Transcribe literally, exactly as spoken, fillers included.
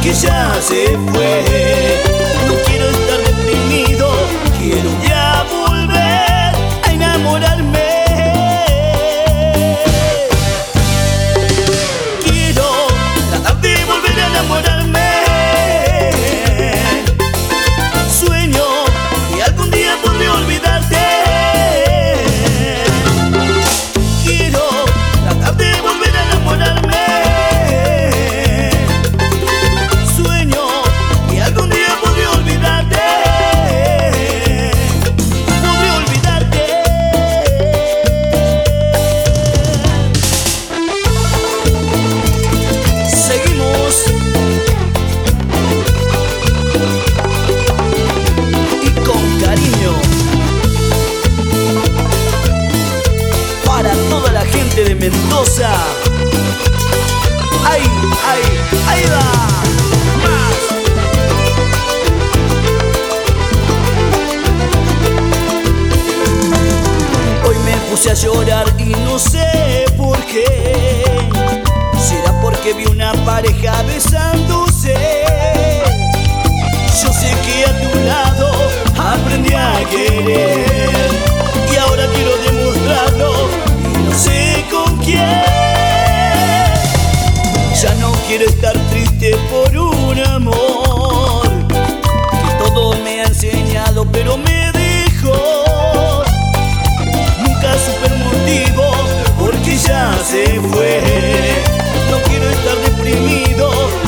porque ya se fue. No quiero estar deprimido, quiero ya volver a enamorarme. Quiero tratar de volver a enamorarme. Sueño que algún día podré olvidarte. Quiero tratar de volver a enamorarme. Sueño que algún día podré olvidarte. Podré olvidarte. Seguimos. Y con cariño para toda la gente de Mendoza. ¡Ay, ay, ahí va! ¡Más! Hoy me puse a llorar y no sé por qué. ¿Será porque vi una pareja besándose? Yo sé que a tu lado aprendí a querer y ahora quiero demostrarlo y no sé con quién. Ya no quiero estar triste por un amor que todo me ha enseñado pero me dejó. Nunca supe el motivo porque ya se fue. No quiero estar deprimido,